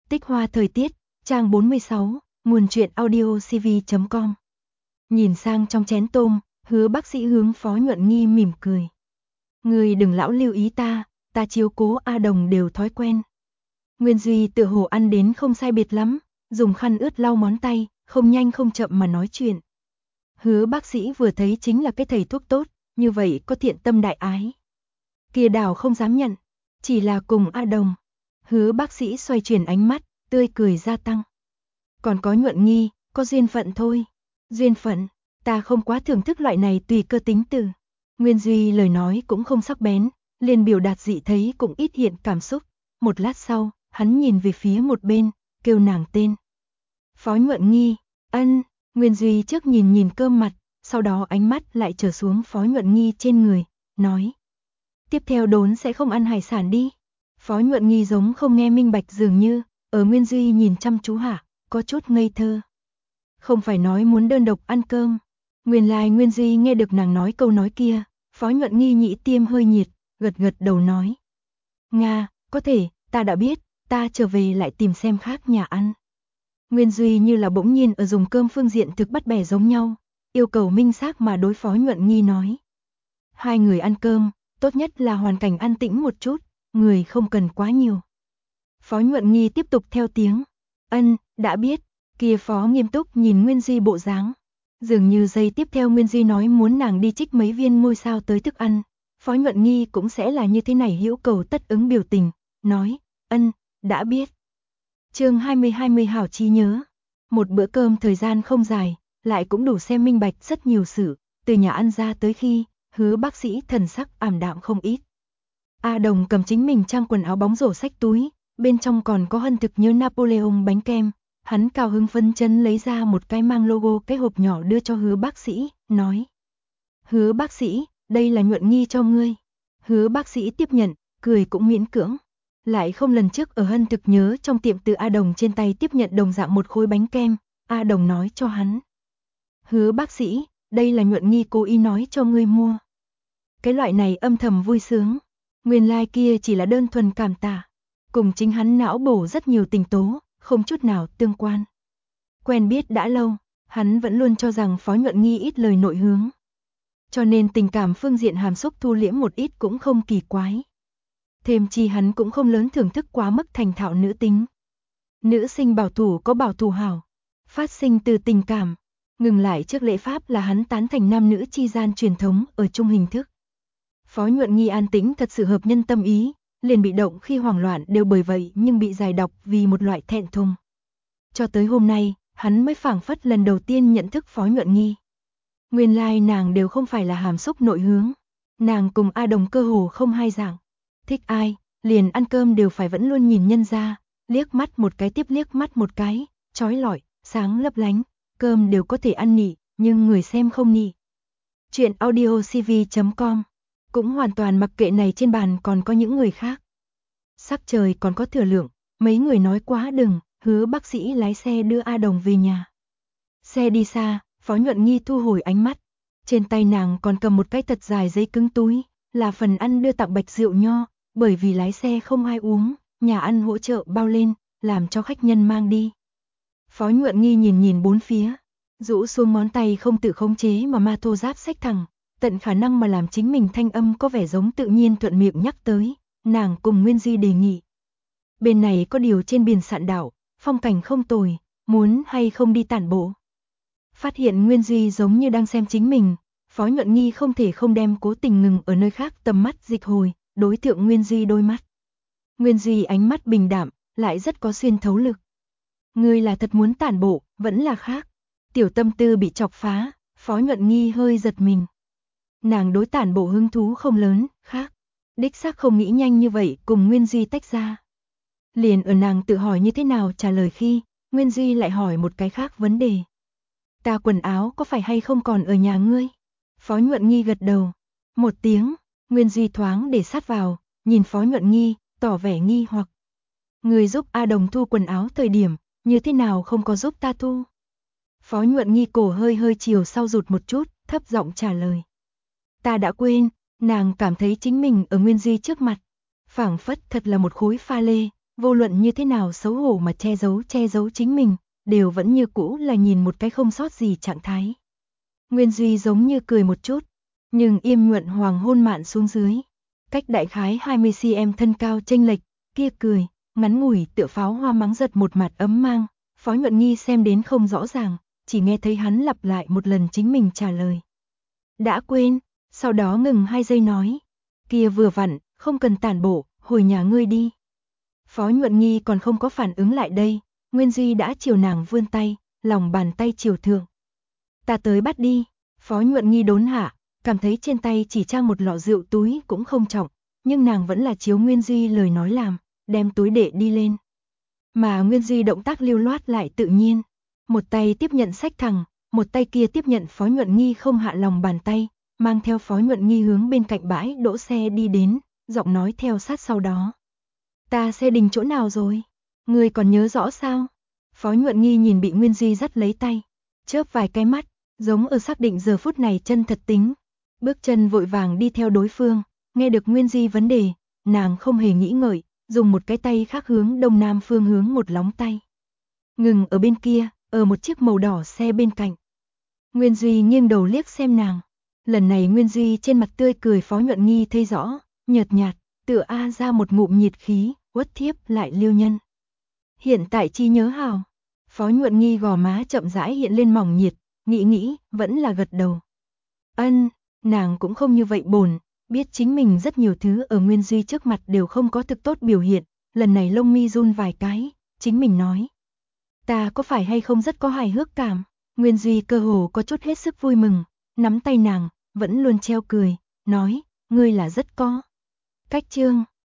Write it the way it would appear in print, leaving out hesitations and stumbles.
Tích hoa thời tiết, trang 46, nguồn truyện audio cv.com. Nhìn sang trong chén tôm, Hứa bác sĩ hướng Phó Nhuận Nghi mỉm cười. Người đừng lão lưu ý ta chiếu cố A Đồng đều thói quen. Nguyên Duy tựa hồ ăn đến không sai biệt lắm, dùng khăn ướt lau món tay, không nhanh không chậm mà nói chuyện. Hứa bác sĩ vừa thấy chính là cái thầy thuốc tốt, như vậy có thiện tâm đại ái. Kia đào không dám nhận, chỉ là cùng A Đồng. Hứa bác sĩ xoay chuyển ánh mắt, tươi cười gia tăng. Còn có Nhuận Nghi, có duyên phận thôi. Duyên phận, ta không quá thưởng thức loại này tùy cơ tính từ. Nguyên Duy lời nói cũng không sắc bén, liền biểu đạt dị thấy cũng ít hiện cảm xúc. Một lát sau, hắn nhìn về phía một bên, kêu nàng tên. Phó Nhuận Nghi, ân. Nguyên Duy trước nhìn Cơm mặt, sau đó ánh mắt lại trở xuống Phó Nhuận Nghi trên người, nói. Tiếp theo đốn sẽ không ăn hải sản đi. Phó Nhuận Nghi giống không nghe minh bạch dường như, ở Nguyên Duy nhìn chăm chú hạ, có chút ngây thơ. Không phải nói muốn đơn độc ăn cơm. Nguyên lai Nguyên Duy nghe được nàng nói câu nói kia, Phó Nhuận Nghi nhĩ tiêm hơi nhiệt, gật đầu nói. Nga, có thể, ta đã biết, ta trở về lại tìm xem khác nhà ăn. Nguyên Duy như là bỗng nhiên ở dùng cơm phương diện thực bắt bẻ giống nhau, yêu cầu minh xác mà đối Phó Nhuận Nghi nói. Hai người ăn cơm, tốt nhất là hoàn cảnh an tĩnh một chút, người không cần quá nhiều. Phó Nhuận Nghi tiếp tục theo tiếng. Ân, đã biết. Kia Phó nghiêm túc nhìn Nguyên Duy bộ dáng. Dường như giây tiếp theo Nguyên Duy nói muốn nàng đi trích mấy viên ngôi sao tới thức ăn. Phó Nhuận Nghi cũng sẽ là như thế này hữu cầu tất ứng biểu tình. Nói, ân, đã biết. Chương 20 hảo trí nhớ. Một bữa cơm thời gian không dài, lại cũng đủ xem minh bạch rất nhiều sự. Từ nhà ăn ra tới khi, Hứa bác sĩ thần sắc ảm đạm không ít. A Đồng cầm chính mình trang quần áo bóng rổ xách túi, bên trong còn có hân thực nhớ Napoleon bánh kem. Hắn cao hứng phấn chấn lấy ra một cái mang logo cái hộp nhỏ đưa cho Hứa bác sĩ, nói. Hứa bác sĩ, đây là Nhuận Nghi cho ngươi. Hứa bác sĩ tiếp nhận, cười cũng miễn cưỡng. Lại không lần trước ở hân thực nhớ trong tiệm từ A Đồng trên tay tiếp nhận đồng dạng một khối bánh kem, A Đồng nói cho hắn. Hứa bác sĩ, đây là Nhuận Nghi cố ý nói cho ngươi mua. Cái loại này âm thầm vui sướng. Nguyên lai kia chỉ là đơn thuần cảm tạ. Cùng chính hắn não bổ rất nhiều tình tố, không chút nào tương quan. Quen biết đã lâu, hắn vẫn luôn cho rằng Phó Nhuận Nghi ít lời nội hướng. Cho nên tình cảm phương diện hàm xúc thu liễm một ít cũng không kỳ quái. Thêm chi hắn cũng không lớn thưởng thức quá mức thành thạo nữ tính. Nữ sinh bảo thủ có bảo thủ hảo, phát sinh từ tình cảm. Ngừng lại trước lễ pháp là hắn tán thành nam nữ chi gian truyền thống ở chung hình thức. Phó Nhuận Nghi an tĩnh thật sự hợp nhân tâm ý, liền bị động khi hoảng loạn đều bởi vậy nhưng bị giải độc vì một loại thẹn thùng. Cho tới hôm nay, hắn mới phảng phất lần đầu tiên nhận thức Phó Nhuận Nghi. Nguyên lai nàng đều không phải là hàm xúc nội hướng. Nàng cùng A Đồng cơ hồ không hai dạng. Thích ai, liền ăn cơm đều phải vẫn luôn nhìn nhân ra, liếc mắt một cái tiếp liếc mắt một cái, chói lọi, sáng lấp lánh, cơm đều có thể ăn nị, nhưng người xem không nị. Chuyện audio cv.com cũng hoàn toàn mặc kệ này trên bàn còn có những người khác. Sắc trời còn có thừa lượng, mấy người nói quá đừng, Hứa bác sĩ lái xe đưa A Đồng về nhà. Xe đi xa, Phó Nhuận Nghi thu hồi ánh mắt. Trên tay nàng còn cầm một cái thật dài giấy cứng túi, là phần ăn đưa tặng bạch rượu nho, bởi vì lái xe không ai uống, nhà ăn hỗ trợ bao lên, làm cho khách nhân mang đi. Phó Nhuận Nghi nhìn bốn phía, rũ xuống ngón tay không tự khống chế mà ma thô giáp xách thẳng. Tận khả năng mà làm chính mình thanh âm có vẻ giống tự nhiên thuận miệng nhắc tới, nàng cùng Nguyên Duy đề nghị. Bên này có điều trên biển Sạn đảo, phong cảnh không tồi, muốn hay không đi tản bộ. Phát hiện Nguyên Duy giống như đang xem chính mình, Phó Nhuận Nghi không thể không đem cố tình ngừng ở nơi khác tầm mắt dịch hồi, đối tượng Nguyên Duy đôi mắt. Nguyên Duy ánh mắt bình đạm, lại rất có xuyên thấu lực. Ngươi là thật muốn tản bộ, vẫn là khác. Tiểu tâm tư bị chọc phá, Phó Nhuận Nghi hơi giật mình. Nàng đối tản bộ hứng thú không lớn, khác. Đích xác không nghĩ nhanh như vậy cùng Nguyên Duy tách ra. Liền ở nàng tự hỏi như thế nào trả lời khi, Nguyên Duy lại hỏi một cái khác vấn đề. Ta quần áo có phải hay không còn ở nhà ngươi? Phó Nhuận Nghi gật đầu. Một tiếng, Nguyên Duy thoáng để sát vào, nhìn Phó Nhuận Nghi, tỏ vẻ nghi hoặc. Người giúp A Đồng thu quần áo thời điểm, như thế nào không có giúp ta thu? Phó Nhuận Nghi cổ hơi chiều sau rụt một chút, thấp giọng trả lời. Ta đã quên, nàng cảm thấy chính mình ở Nguyên Duy trước mặt. Phảng phất thật là một khối pha lê, vô luận như thế nào xấu hổ mà che giấu chính mình, đều vẫn như cũ là nhìn một cái không sót gì trạng thái. Nguyên Duy giống như cười một chút, nhưng im nhuận hoàng hôn mạn xuống dưới. Cách đại khái 20cm thân cao chênh lệch, kia cười, ngắn ngủi tựa pháo hoa mắng giật một mặt ấm mang, Phó Nhuận Nghi xem đến không rõ ràng, chỉ nghe thấy hắn lặp lại một lần chính mình trả lời. Đã quên, sau đó ngừng 2 giây nói, kia vừa vặn, không cần tản bộ, hồi nhà ngươi đi. Phó Nhuận Nghi còn không có phản ứng lại đây, Nguyên Duy đã chiều nàng vươn tay, lòng bàn tay chiều thượng. Ta tới bắt đi, Phó Nhuận Nghi đốn hạ, cảm thấy trên tay chỉ trang một lọ rượu túi cũng không trọng, nhưng nàng vẫn là chiếu Nguyên Duy lời nói làm, đem túi để đi lên. Mà Nguyên Duy động tác lưu loát lại tự nhiên, một tay tiếp nhận sách thẳng, một tay kia tiếp nhận Phó Nhuận Nghi không hạ lòng bàn tay, mang theo Phó Nhuận Nghi hướng bên cạnh bãi đỗ xe đi đến, giọng nói theo sát sau đó. Ta xe đình chỗ nào rồi? Ngươi còn nhớ rõ sao? Phó Nhuận Nghi nhìn bị Nguyên Duy dắt lấy tay, chớp vài cái mắt, giống ở xác định giờ phút này chân thật tính. Bước chân vội vàng đi theo đối phương, nghe được Nguyên Duy vấn đề, nàng không hề nghĩ ngợi, dùng một cái tay khác hướng đông nam phương hướng một lóng tay. Ngừng ở bên kia, ở một chiếc màu đỏ xe bên cạnh. Nguyên Duy nghiêng đầu liếc xem nàng. Lần này Nguyên Duy trên mặt tươi cười Phó Nhuận Nghi thấy rõ, nhợt nhạt, tựa a ra một ngụm nhiệt khí, uất thiếp lại lưu nhân. Hiện tại chi nhớ hào. Phó Nhuận Nghi gò má chậm rãi hiện lên mỏng nhiệt, nghĩ, vẫn là gật đầu. Ân, nàng cũng không như vậy bồn, biết chính mình rất nhiều thứ ở Nguyên Duy trước mặt đều không có thực tốt biểu hiện, lần này lông mi run vài cái, chính mình nói. Ta có phải hay không rất có hài hước cảm? Nguyên Duy cơ hồ có chút hết sức vui mừng, nắm tay nàng, vẫn luôn treo cười, nói, ngươi là rất có. Cách chương.